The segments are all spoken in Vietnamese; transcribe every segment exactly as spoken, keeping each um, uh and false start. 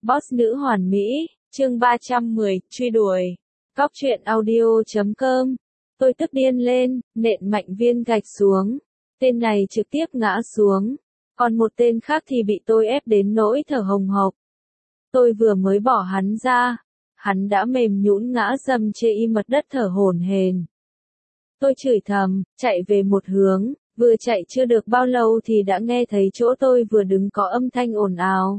Boss nữ hoàn mỹ, chương ba trăm mười, truy đuổi. Cóc truyện audio chấm com. Tôi tức điên lên, nện mạnh viên gạch xuống. Tên này trực tiếp ngã xuống. Còn một tên khác thì bị tôi ép đến nỗi thở hồng hộc. Tôi vừa mới bỏ hắn ra. Hắn đã mềm nhũn ngã dầm trên y mặt đất thở hổn hển. Tôi chửi thầm, chạy về một hướng. Vừa chạy chưa được bao lâu thì đã nghe thấy chỗ tôi vừa đứng có âm thanh ồn ào.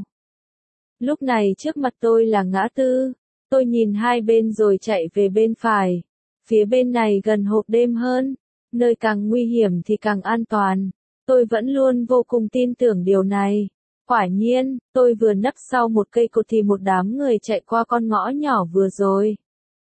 Lúc này trước mặt tôi là ngã tư. Tôi nhìn hai bên rồi chạy về bên phải. Phía bên này gần hộp đêm hơn. Nơi càng nguy hiểm thì càng an toàn. Tôi vẫn luôn vô cùng tin tưởng điều này. Quả nhiên, tôi vừa nấp sau một cây cột thì một đám người chạy qua con ngõ nhỏ vừa rồi.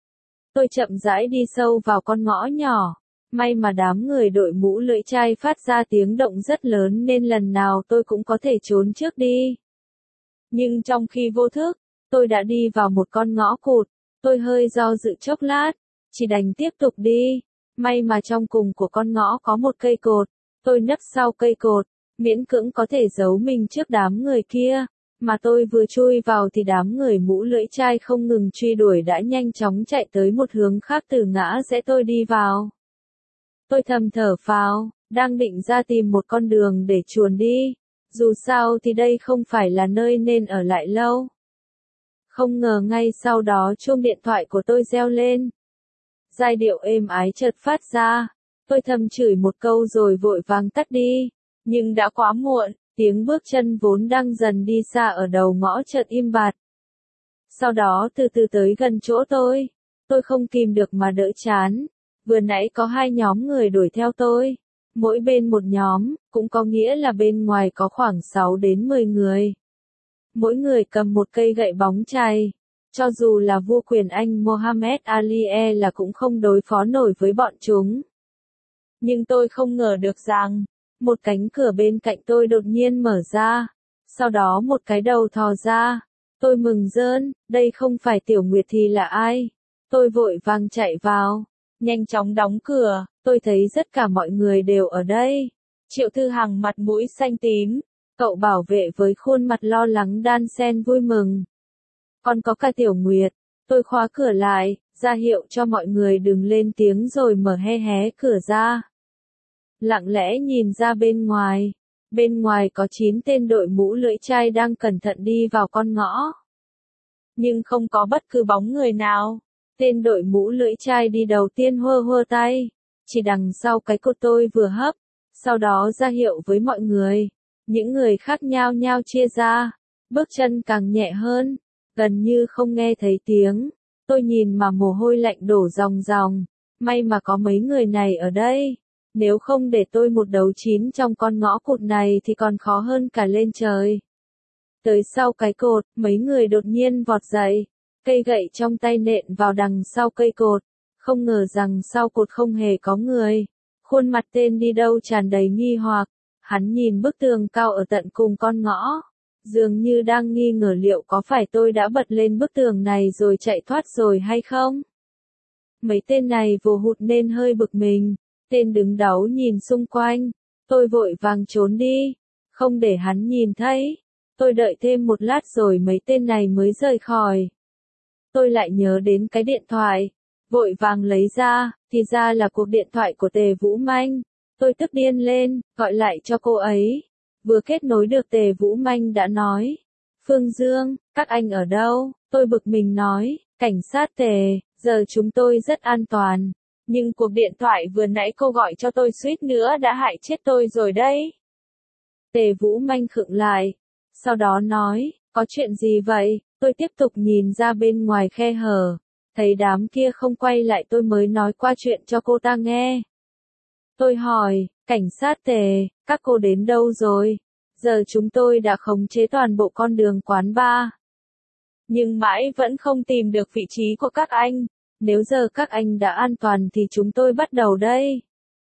Tôi chậm rãi đi sâu vào con ngõ nhỏ. May mà đám người đội mũ lưỡi chai phát ra tiếng động rất lớn nên lần nào tôi cũng có thể trốn trước đi. Nhưng trong khi vô thức, tôi đã đi vào một con ngõ cụt. Tôi hơi do dự chốc lát, chỉ đành tiếp tục đi. May mà trong cùng của con ngõ có một cây cột. Tôi nấp sau cây cột, miễn cưỡng có thể giấu mình trước đám người kia. Mà tôi vừa chui vào thì đám người mũ lưỡi chai không ngừng truy đuổi đã nhanh chóng chạy tới một hướng khác từ ngã rẽ tôi đi vào. Tôi thầm thở phào, đang định ra tìm một con đường để chuồn đi. Dù sao thì đây không phải là nơi nên ở lại lâu. Không ngờ ngay sau đó chuông điện thoại của tôi reo lên. Giai điệu êm ái chợt phát ra. Tôi thầm chửi một câu rồi vội vàng tắt đi. Nhưng đã quá muộn, tiếng bước chân vốn đang dần đi xa ở đầu ngõ chợt im bặt. Sau đó từ từ tới gần chỗ tôi. Tôi không kìm được mà đỡ chán. Vừa nãy có hai nhóm người đuổi theo tôi. Mỗi bên một nhóm, cũng có nghĩa là bên ngoài có khoảng sáu đến mười người. Mỗi người cầm một cây gậy bóng chày. Cho dù là vua quyền Anh Mohammed Ali e là cũng không đối phó nổi với bọn chúng. Nhưng tôi không ngờ được rằng, một cánh cửa bên cạnh tôi đột nhiên mở ra. Sau đó một cái đầu thò ra. Tôi mừng rơn, đây không phải Tiểu Nguyệt thì là ai? Tôi vội vàng chạy vào. Nhanh chóng đóng cửa, tôi thấy tất cả mọi người đều ở đây. Triệu Thư Hằng mặt mũi xanh tím, cậu bảo vệ với khuôn mặt lo lắng đan xen vui mừng. Còn có cả Tiểu Nguyệt, tôi khóa cửa lại, ra hiệu cho mọi người đừng lên tiếng rồi mở hé hé cửa ra. Lặng lẽ nhìn ra bên ngoài, bên ngoài có chín tên đội mũ lưỡi chai đang cẩn thận đi vào con ngõ. Nhưng không có bất cứ bóng người nào. Tên đội mũ lưỡi chai đi đầu tiên hơ hơ tay, chỉ đằng sau cái cột tôi vừa hấp, sau đó ra hiệu với mọi người. Những người khác nhao nhao chia ra, bước chân càng nhẹ hơn, gần như không nghe thấy tiếng. Tôi nhìn mà mồ hôi lạnh đổ ròng ròng, may mà có mấy người này ở đây. Nếu không để tôi một đấu chín trong con ngõ cụt này thì còn khó hơn cả lên trời. Tới sau cái cột, mấy người đột nhiên vọt dậy. Cây gậy trong tay nện vào đằng sau cây cột, không ngờ rằng sau cột không hề có người. Khuôn mặt tên đi đâu tràn đầy nghi hoặc, hắn nhìn bức tường cao ở tận cùng con ngõ, dường như đang nghi ngờ liệu có phải tôi đã bật lên bức tường này rồi chạy thoát rồi hay không. Mấy tên này vô hụt nên hơi bực mình, tên đứng đáu nhìn xung quanh, tôi vội vàng trốn đi, không để hắn nhìn thấy. Tôi đợi thêm một lát rồi mấy tên này mới rời khỏi. Tôi lại nhớ đến cái điện thoại, vội vàng lấy ra, thì ra là cuộc điện thoại của Tề Vũ Manh. Tôi tức điên lên, gọi lại cho cô ấy. Vừa kết nối được Tề Vũ Manh đã nói. Phương Dương, các anh ở đâu? Tôi bực mình nói, cảnh sát Tề, giờ chúng tôi rất an toàn. Nhưng cuộc điện thoại vừa nãy cô gọi cho tôi suýt nữa đã hại chết tôi rồi đấy. Tề Vũ Manh khựng lại, sau đó nói, có chuyện gì vậy? Tôi tiếp tục nhìn ra bên ngoài khe hở, thấy đám kia không quay lại tôi mới nói qua chuyện cho cô ta nghe. Tôi hỏi, cảnh sát Tề, các cô đến đâu rồi? Giờ chúng tôi đã khống chế toàn bộ con đường quán bar. Nhưng mãi vẫn không tìm được vị trí của các anh, nếu giờ các anh đã an toàn thì chúng tôi bắt đầu đây.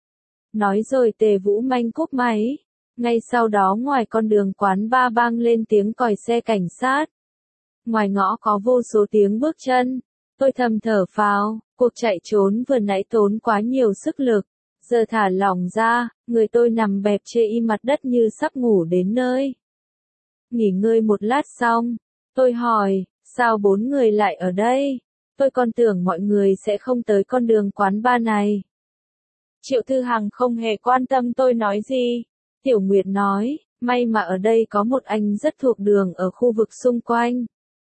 Nói rồi Tề Vũ Manh cúp máy, ngay sau đó ngoài con đường quán bar vang lên tiếng còi xe cảnh sát. Ngoài ngõ có vô số tiếng bước chân, tôi thầm thở phào, cuộc chạy trốn vừa nãy tốn quá nhiều sức lực, giờ thả lỏng ra, người tôi nằm bẹp trên y mặt đất như sắp ngủ đến nơi. Nghỉ ngơi một lát xong, Tôi hỏi, sao bốn người lại ở đây? Tôi còn tưởng mọi người sẽ không tới con đường quán bar này. Triệu Thư Hằng không hề quan tâm tôi nói gì. Tiểu Nguyệt nói, may mà ở đây có một anh rất thuộc đường ở khu vực xung quanh.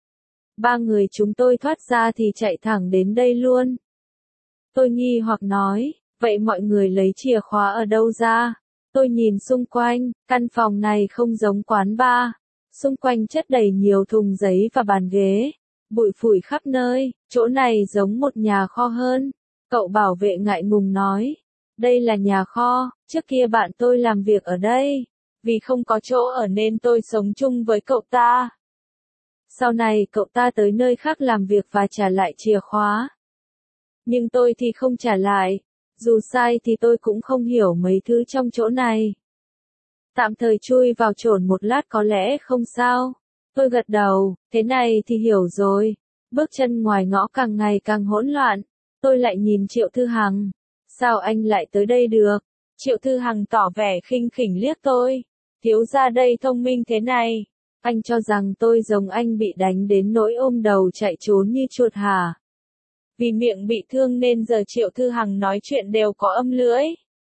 Ba người chúng tôi thoát ra thì chạy thẳng đến đây luôn. Tôi nghi hoặc nói, vậy mọi người lấy chìa khóa ở đâu ra? Tôi nhìn xung quanh, căn phòng này không giống quán bar. Xung quanh chất đầy nhiều thùng giấy và bàn ghế. Bụi phủi khắp nơi, chỗ này giống một nhà kho hơn. Cậu bảo vệ ngại ngùng nói, đây là nhà kho, trước kia bạn tôi làm việc ở đây. Vì không có chỗ ở nên tôi sống chung với cậu ta. Sau này cậu ta tới nơi khác làm việc và trả lại chìa khóa. Nhưng tôi thì không trả lại. Dù sai thì tôi cũng không hiểu mấy thứ trong chỗ này. Tạm thời chui vào chổn một lát có lẽ không sao. Tôi gật đầu, thế này thì hiểu rồi. Bước chân ngoài ngõ càng ngày càng hỗn loạn. Tôi lại nhìn Triệu Thư Hằng. Sao anh lại tới đây được? Triệu Thư Hằng tỏ vẻ khinh khỉnh liếc tôi. Thiếu gia đây thông minh thế này. Anh cho rằng tôi giống anh bị đánh đến nỗi ôm đầu chạy trốn như chuột hả? Vì miệng bị thương nên giờ Triệu Thư Hằng nói chuyện đều có âm lưỡi.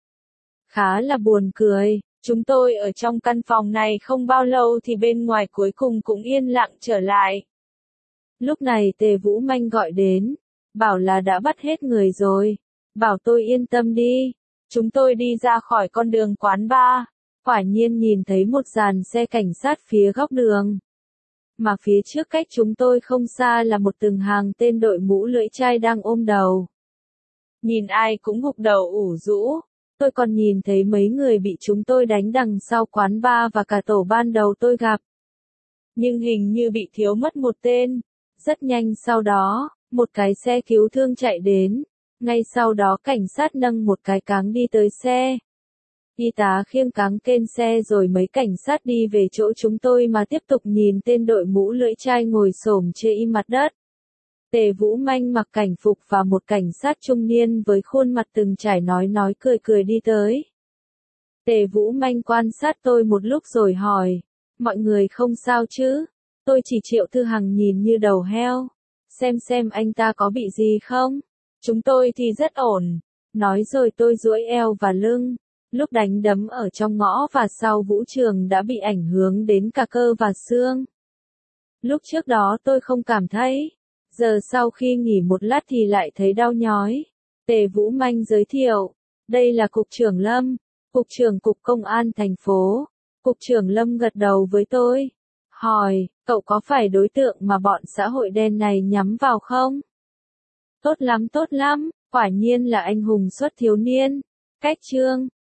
Khá là buồn cười. Chúng tôi ở trong căn phòng này không bao lâu thì bên ngoài cuối cùng cũng yên lặng trở lại. Lúc này Tề Vũ Manh gọi đến. Bảo là đã bắt hết người rồi. Bảo tôi yên tâm đi. Chúng tôi đi ra khỏi con đường quán bar. Quả nhiên nhìn thấy một dàn xe cảnh sát phía góc đường. Mà phía trước cách chúng tôi không xa là một từng hàng tên đội mũ lưỡi chai đang ôm đầu. Nhìn ai cũng gục đầu ủ rũ. Tôi còn nhìn thấy mấy người bị chúng tôi đánh đằng sau quán bar và cả tổ ban đầu tôi gặp. Nhưng hình như bị thiếu mất một tên. Rất nhanh sau đó, một cái xe cứu thương chạy đến. Ngay sau đó cảnh sát nâng một cái cáng đi tới xe. Y tá khiêng cáng lên xe rồi mấy cảnh sát đi về chỗ chúng tôi mà tiếp tục nhìn tên đội mũ lưỡi chai ngồi xổm trên mặt đất. Tề Vũ Manh mặc cảnh phục và một cảnh sát trung niên với khuôn mặt từng trải nói nói cười cười đi tới. Tề Vũ Manh quan sát tôi một lúc rồi hỏi, mọi người không sao chứ? Tôi chỉ Triệu Thư Hằng nhìn như đầu heo. Xem xem anh ta có bị gì không? Chúng tôi thì rất ổn. Nói rồi tôi duỗi eo và lưng. Lúc đánh đấm ở trong ngõ và sau vũ trường đã bị ảnh hưởng đến cả cơ và xương. Lúc trước đó tôi không cảm thấy. Giờ sau khi nghỉ một lát thì lại thấy đau nhói. Tề Vũ Manh giới thiệu. Đây là Cục trưởng Lâm. Cục trưởng Cục Công an thành phố. Cục trưởng Lâm gật đầu với tôi. Hỏi, cậu có phải đối tượng mà bọn xã hội đen này nhắm vào không? Tốt lắm tốt lắm, quả nhiên là anh hùng xuất thiếu niên. Cách chương.